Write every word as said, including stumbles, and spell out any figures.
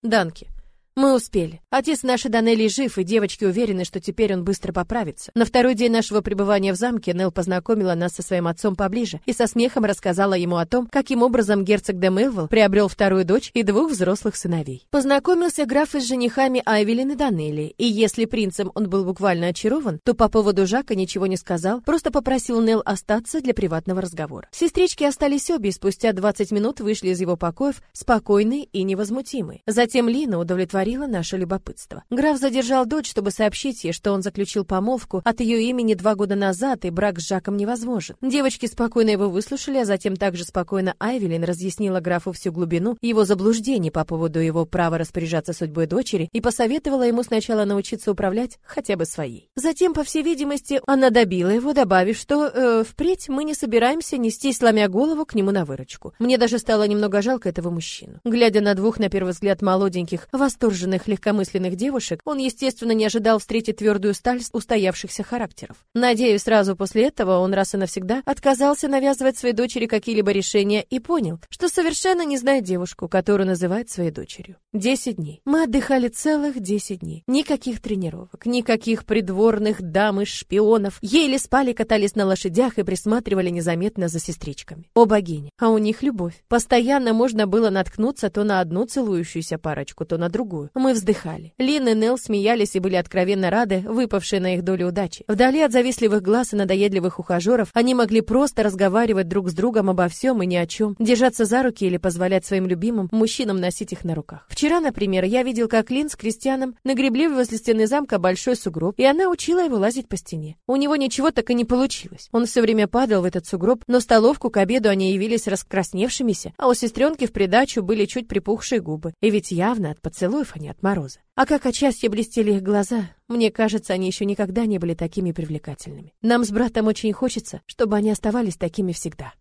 Данки. Мы успели. Отец нашей Данелли жив, и девочки уверены, что теперь он быстро поправится. На второй день нашего пребывания в замке Нелл познакомила нас со своим отцом поближе и со смехом рассказала ему о том, каким образом герцог де Мелвилл приобрел вторую дочь и двух взрослых сыновей. Познакомился граф с женихами Айвелин и Данелли, и если принцем он был буквально очарован, то по поводу Жака ничего не сказал, просто попросил Нелл остаться для приватного разговора. Сестрички остались обе, и спустя двадцать минут вышли из его покоев спокойные и невозмутимые. Затем Лина удовлетворила наше любопытство. Граф задержал дочь, чтобы сообщить ей, что он заключил помолвку от ее имени два года назад, и брак с Жаком невозможен. Девочки спокойно его выслушали, а затем также спокойно Айвелин разъяснила графу всю глубину его заблуждений по поводу его права распоряжаться судьбой дочери и посоветовала ему сначала научиться управлять хотя бы своей. Затем, по всей видимости, она добила его, добавив, что э, впредь мы не собираемся нестись, сломя голову к нему на выручку. Мне даже стало немного жалко этого мужчину. Глядя на двух, на первый взгляд, молоденьких, восторженных легкомысленных девушек, он, естественно, не ожидал встретить твердую сталь устоявшихся характеров. Надеюсь, сразу после этого он раз и навсегда отказался навязывать своей дочери какие-либо решения и понял, что совершенно не знает девушку, которую называет своей дочерью. Десять дней. Мы отдыхали целых десять дней. Никаких тренировок, никаких придворных дам и шпионов. Еле спали, катались на лошадях и присматривали незаметно за сестричками. О богиня, а у них любовь. Постоянно можно было наткнуться то на одну целующуюся парочку, то на другую. Мы вздыхали. Лин и Нелл смеялись и были откровенно рады выпавшей на их долю удачи. Вдали от завистливых глаз и надоедливых ухажеров они могли просто разговаривать друг с другом обо всем и ни о чем, держаться за руки или позволять своим любимым мужчинам носить их на руках. Вчера, например, я видел, как Лин с Кристианом нагребли возле стены замка большой сугроб, и она учила его лазить по стене. У него ничего так и не получилось. Он все время падал в этот сугроб, но в столовку к обеду они явились раскрасневшимися, а у сестренки в придачу были чуть припухшие губы. И ведь явно от поцелуев, а не от мороза. А как от счастья блестели их глаза. Мне кажется, они еще никогда не были такими привлекательными. Нам с братом очень хочется, чтобы они оставались такими всегда.